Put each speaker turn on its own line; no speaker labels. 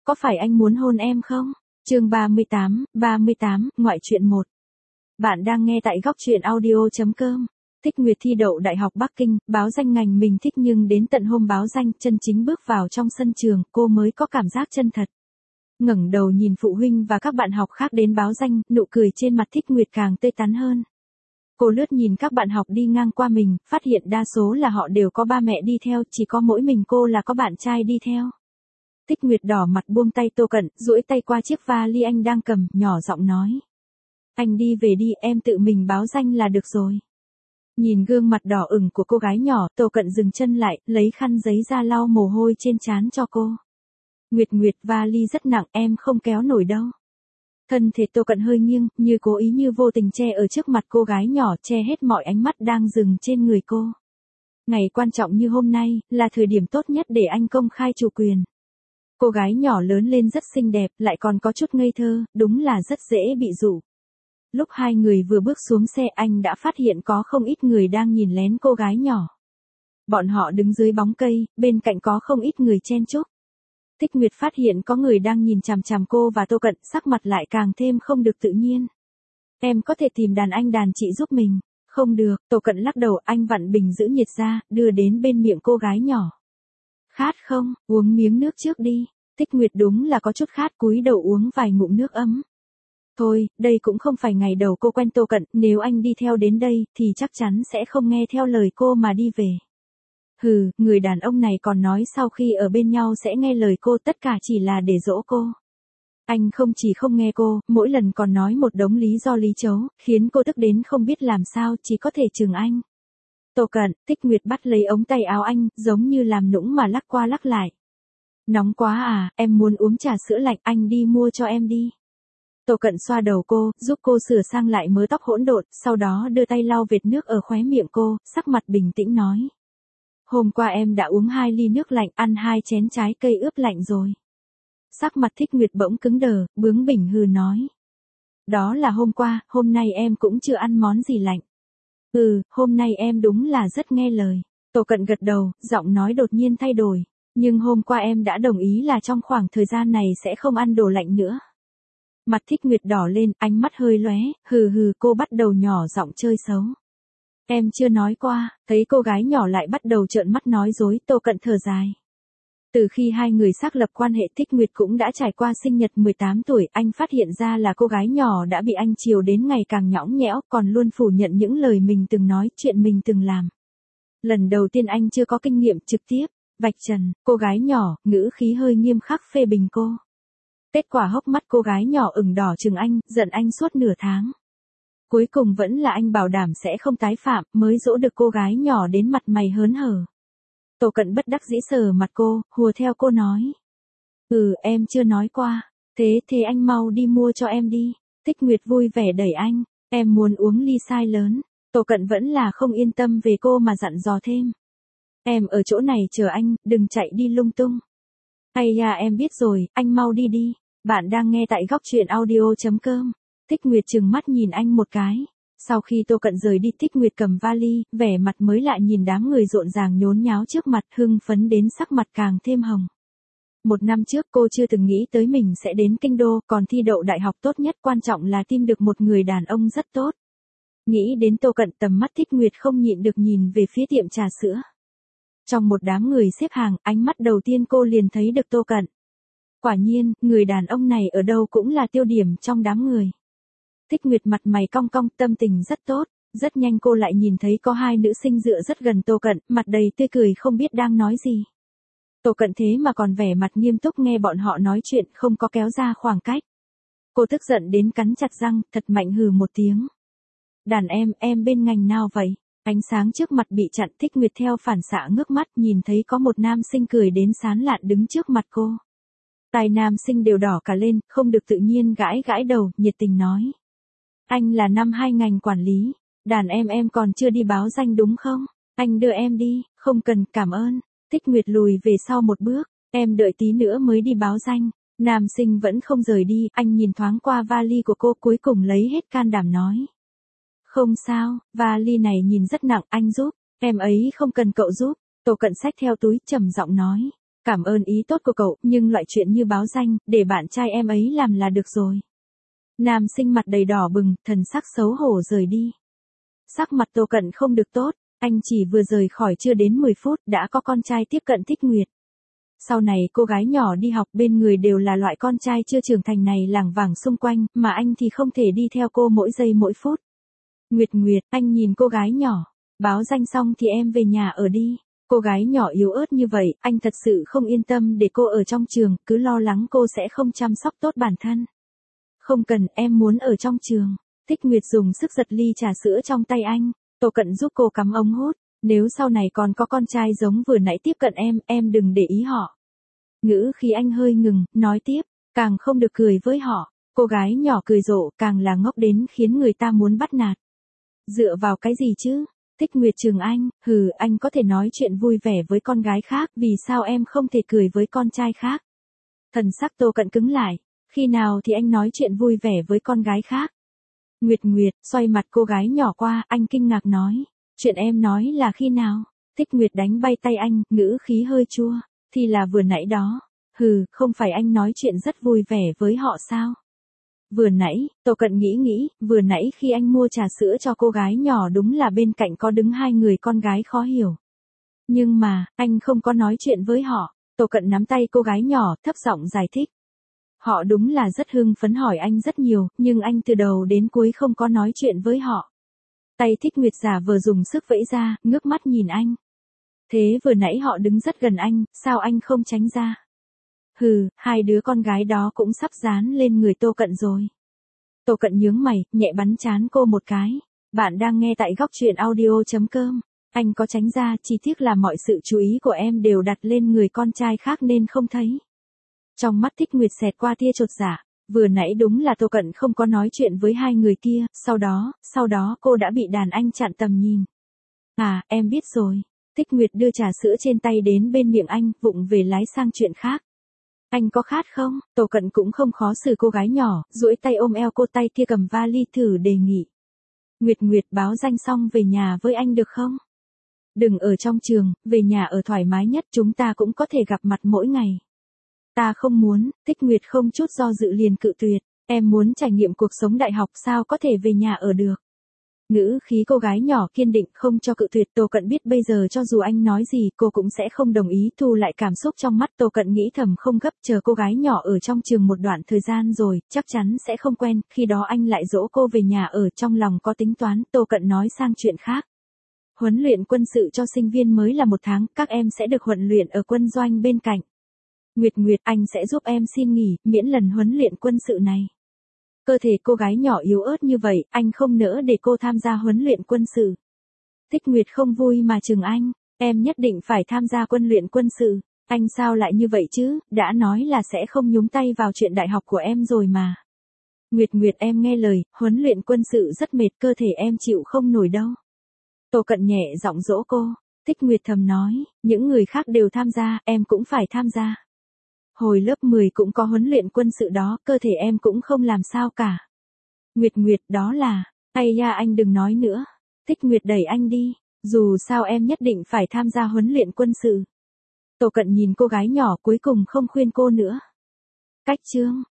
có phải anh muốn hôn em không? Chương 38, ngoại truyện 1. Bạn đang nghe tại góc truyện audio.com. Thích Nguyệt thi đậu Đại học Bắc Kinh, báo danh ngành mình thích nhưng đến tận hôm báo danh, chân chính bước vào trong sân trường, cô mới có cảm giác chân thật. Ngẩng đầu nhìn phụ huynh và các bạn học khác đến báo danh, nụ cười trên mặt Thích Nguyệt càng tươi tắn hơn. Cô lướt nhìn các bạn học đi ngang qua mình, phát hiện đa số là họ đều có ba mẹ đi theo, chỉ có mỗi mình cô là có bạn trai đi theo. Thích Nguyệt đỏ mặt buông tay Tô Cận, duỗi tay qua chiếc vali anh đang cầm, nhỏ giọng nói. Anh đi về đi, em tự mình báo danh là được rồi. Nhìn gương mặt đỏ ửng của cô gái nhỏ, Tô Cận dừng chân lại, lấy khăn giấy ra lau mồ hôi trên trán cho cô. Nguyệt, vali rất nặng, em không kéo nổi đâu. Thân thể Tô Cận hơi nghiêng, như cố ý như vô tình che ở trước mặt cô gái nhỏ, che hết mọi ánh mắt đang dừng trên người cô. Ngày quan trọng như hôm nay, là thời điểm tốt nhất để anh công khai chủ quyền. Cô gái nhỏ lớn lên rất xinh đẹp, lại còn có chút ngây thơ, đúng là rất dễ bị dụ. Lúc hai người vừa bước xuống xe anh đã phát hiện có không ít người đang nhìn lén cô gái nhỏ. Bọn họ đứng dưới bóng cây, bên cạnh có không ít người chen chúc. Thích Nguyệt phát hiện có người đang nhìn chằm chằm cô và Tô Cận, sắc mặt lại càng thêm không được tự nhiên. Em có thể tìm đàn anh đàn chị giúp mình. Không được, Tô Cận lắc đầu, anh vặn bình giữ nhiệt ra, đưa đến bên miệng cô gái nhỏ. Khát không, uống miếng nước trước đi. Thích Nguyệt đúng là có chút khát, cúi đầu uống vài ngụm nước ấm. Thôi, đây cũng không phải ngày đầu cô quen Tô Cận, nếu anh đi theo đến đây, thì chắc chắn sẽ không nghe theo lời cô mà đi về. Hừ, người đàn ông này còn nói sau khi ở bên nhau sẽ nghe lời cô, tất cả chỉ là để dỗ cô. Anh không chỉ không nghe cô, mỗi lần còn nói một đống lý do lý chấu, khiến cô tức đến không biết làm sao, chỉ có thể chừng anh. Tô Cận, Thích Nguyệt bắt lấy ống tay áo anh, giống như làm nũng mà lắc qua lắc lại. Nóng quá à, em muốn uống trà sữa lạnh, anh đi mua cho em đi. Tô Cận xoa đầu cô, giúp cô sửa sang lại mớ tóc hỗn độn, sau đó đưa tay lau vệt nước ở khóe miệng cô, sắc mặt bình tĩnh nói. Hôm qua em đã uống 2 ly nước lạnh, ăn 2 chén trái cây ướp lạnh rồi. Sắc mặt Thích Nguyệt bỗng cứng đờ, bướng bỉnh hừ nói. Đó là hôm qua, hôm nay em cũng chưa ăn món gì lạnh. Hôm nay em đúng là rất nghe lời. Tô Cận gật đầu, giọng nói đột nhiên thay đổi. Nhưng hôm qua em đã đồng ý là trong khoảng thời gian này sẽ không ăn đồ lạnh nữa. Mặt Thích Nguyệt đỏ lên, ánh mắt hơi lóe, cô bắt đầu nhỏ giọng chơi xấu. Em chưa nói qua, thấy cô gái nhỏ lại bắt đầu trợn mắt nói dối, Tô Cận thở dài. Từ khi hai người xác lập quan hệ, Thích Nguyệt cũng đã trải qua sinh nhật 18 tuổi, anh phát hiện ra là cô gái nhỏ đã bị anh chiều đến ngày càng nhõng nhẽo, còn luôn phủ nhận những lời mình từng nói, chuyện mình từng làm. Lần đầu tiên anh chưa có kinh nghiệm trực tiếp vạch trần, cô gái nhỏ, ngữ khí hơi nghiêm khắc phê bình cô. Kết quả hốc mắt cô gái nhỏ ửng đỏ chừng anh, giận anh suốt nửa tháng. Cuối cùng vẫn là anh bảo đảm sẽ không tái phạm, mới dỗ được cô gái nhỏ đến mặt mày hớn hở. Tô Cận bất đắc dĩ sờ mặt cô, hùa theo cô nói. Em chưa nói qua, thế anh mau đi mua cho em đi. Thích Nguyệt vui vẻ đẩy anh, em muốn uống ly size lớn. Tô Cận vẫn là không yên tâm về cô mà dặn dò thêm. Em ở chỗ này chờ anh, đừng chạy đi lung tung. Hay da em biết rồi, anh mau đi đi. Bạn đang nghe tại góc truyện audio.com. Thích Nguyệt trừng mắt nhìn anh một cái. Sau khi Tô Cận rời đi, Thích Nguyệt cầm vali, vẻ mặt mới lạ nhìn đám người rộn ràng nhốn nháo trước mặt, hưng phấn đến sắc mặt càng thêm hồng. 1 năm trước cô chưa từng nghĩ tới mình sẽ đến kinh đô, còn thi đậu đại học tốt nhất, quan trọng là tìm được một người đàn ông rất tốt. Nghĩ đến Tô Cận, tầm mắt Thích Nguyệt không nhịn được nhìn về phía tiệm trà sữa. Trong một đám người xếp hàng, ánh mắt đầu tiên cô liền thấy được Tô Cận. Quả nhiên, người đàn ông này ở đâu cũng là tiêu điểm trong đám người. Thích Nguyệt mặt mày cong cong, tâm tình rất tốt. Rất nhanh cô lại nhìn thấy có 2 nữ sinh dựa rất gần Tô Cận, mặt đầy tươi cười không biết đang nói gì. Tô Cận thế mà còn vẻ mặt nghiêm túc nghe bọn họ nói chuyện, không có kéo ra khoảng cách. Cô tức giận đến cắn chặt răng, thật mạnh hừ một tiếng. Đàn em bên ngành nào vậy? Ánh sáng trước mặt bị chặn, Thích Nguyệt theo phản xạ ngước mắt nhìn thấy có một nam sinh cười đến sán lạn đứng trước mặt cô. Tai nam sinh đều đỏ cả lên, không được tự nhiên gãi đầu, nhiệt tình nói. Anh là năm 2 ngành quản lý, đàn em còn chưa đi báo danh đúng không? Anh đưa em đi, không cần, cảm ơn. Thích Nguyệt lùi về sau một bước, em đợi tí nữa mới đi báo danh. Nam sinh vẫn không rời đi, anh nhìn thoáng qua vali của cô, cuối cùng lấy hết can đảm nói. Không sao, vali này nhìn rất nặng, anh giúp, em ấy không cần cậu giúp. Tô Cận xách theo túi, trầm giọng nói. Cảm ơn ý tốt của cậu, nhưng loại chuyện như báo danh, để bạn trai em ấy làm là được rồi. Nam sinh mặt đầy đỏ bừng, thần sắc xấu hổ rời đi. Sắc mặt Tô Cận không được tốt, anh chỉ vừa rời khỏi chưa đến 10 phút đã có con trai tiếp cận Thích Nguyệt. Sau này cô gái nhỏ đi học bên người đều là loại con trai chưa trưởng thành này lảng vảng xung quanh, mà anh thì không thể đi theo cô mỗi giây mỗi phút. Nguyệt Nguyệt, anh nhìn cô gái nhỏ, báo danh xong thì em về nhà ở đi. Cô gái nhỏ yếu ớt như vậy, anh thật sự không yên tâm để cô ở trong trường, cứ lo lắng cô sẽ không chăm sóc tốt bản thân. Không cần, em muốn ở trong trường. Thích Nguyệt dùng sức giật ly trà sữa trong tay anh. Tô Cận giúp cô cắm ống hút. Nếu sau này còn có con trai giống vừa nãy tiếp cận em đừng để ý họ. Ngữ khí anh hơi ngừng, nói tiếp, càng không được cười với họ. Cô gái nhỏ cười rộ, càng là ngốc đến khiến người ta muốn bắt nạt. Dựa vào cái gì chứ? Thích Nguyệt trừng anh, anh có thể nói chuyện vui vẻ với con gái khác, vì sao em không thể cười với con trai khác? Thần sắc Tô Cận cứng lại, khi nào thì anh nói chuyện vui vẻ với con gái khác? Nguyệt Nguyệt, xoay mặt cô gái nhỏ qua, anh kinh ngạc nói, chuyện em nói là khi nào? Thích Nguyệt đánh bay tay anh, ngữ khí hơi chua, thì là vừa nãy đó. Không phải anh nói chuyện rất vui vẻ với họ sao? Vừa nãy, Tô Cận nghĩ, vừa nãy khi anh mua trà sữa cho cô gái nhỏ đúng là bên cạnh có đứng hai người con gái khó hiểu. Nhưng mà, anh không có nói chuyện với họ. Tô Cận nắm tay cô gái nhỏ, thấp giọng giải thích. Họ đúng là rất hưng phấn hỏi anh rất nhiều, nhưng anh từ đầu đến cuối không có nói chuyện với họ. Tay Thích Nguyệt giả vờ dùng sức vẫy ra, ngước mắt nhìn anh. Thế vừa nãy họ đứng rất gần anh, sao anh không tránh ra? Hai đứa con gái đó cũng sắp dán lên người Tô Cận rồi. Tô Cận nhướng mày, nhẹ bắn trán cô một cái. Bạn đang nghe tại góc truyện audio.com. Anh có tránh ra, chỉ tiếc là mọi sự chú ý của em đều đặt lên người con trai khác nên không thấy. Trong mắt Thích Nguyệt xẹt qua tia chột dạ. Vừa nãy đúng là Tô Cận không có nói chuyện với hai người kia, sau đó cô đã bị đàn anh chặn tầm nhìn. À, em biết rồi. Thích Nguyệt đưa trà sữa trên tay đến bên miệng anh, vụng về lái sang chuyện khác. Anh có khát không? Tô Cận cũng không khó xử cô gái nhỏ, duỗi tay ôm eo cô, tay kia cầm vali thử đề nghị. Nguyệt Nguyệt, báo danh xong về nhà với anh được không? Đừng ở trong trường, về nhà ở thoải mái nhất, chúng ta cũng có thể gặp mặt mỗi ngày. Ta không muốn. Thích Nguyệt không chút do dự liền cự tuyệt. Em muốn trải nghiệm cuộc sống đại học, sao có thể về nhà ở được? Ngữ khí cô gái nhỏ kiên định, không cho cự tuyệt. Tô Cận biết bây giờ cho dù anh nói gì cô cũng sẽ không đồng ý. Thu lại cảm xúc trong mắt, Tô Cận nghĩ thầm không gấp, chờ cô gái nhỏ ở trong trường một đoạn thời gian rồi, chắc chắn sẽ không quen, khi đó anh lại dỗ cô về nhà ở. Trong lòng có tính toán, Tô Cận nói sang chuyện khác. Huấn luyện quân sự cho sinh viên mới là 1 tháng, các em sẽ được huấn luyện ở quân doanh bên cạnh. Nguyệt Nguyệt, anh sẽ giúp em xin nghỉ, miễn lần huấn luyện quân sự này. Cơ thể cô gái nhỏ yếu ớt như vậy, anh không nỡ để cô tham gia huấn luyện quân sự. Thích Nguyệt không vui mà chừng anh, em nhất định phải tham gia huấn luyện quân sự. Anh sao lại như vậy chứ, đã nói là sẽ không nhúng tay vào chuyện đại học của em rồi mà. Nguyệt Nguyệt, em nghe lời, huấn luyện quân sự rất mệt, cơ thể em chịu không nổi đâu. Tô Cận nhẹ giọng dỗ cô. Thích Nguyệt thầm nói, những người khác đều tham gia, em cũng phải tham gia. Hồi lớp 10 cũng có huấn luyện quân sự đó, cơ thể em cũng không làm sao cả. Nguyệt Nguyệt, đó là, ây da, anh đừng nói nữa. Thích Nguyệt đẩy anh đi, dù sao em nhất định phải tham gia huấn luyện quân sự. Tô Cận nhìn cô gái nhỏ, cuối cùng không khuyên cô nữa. Cách chương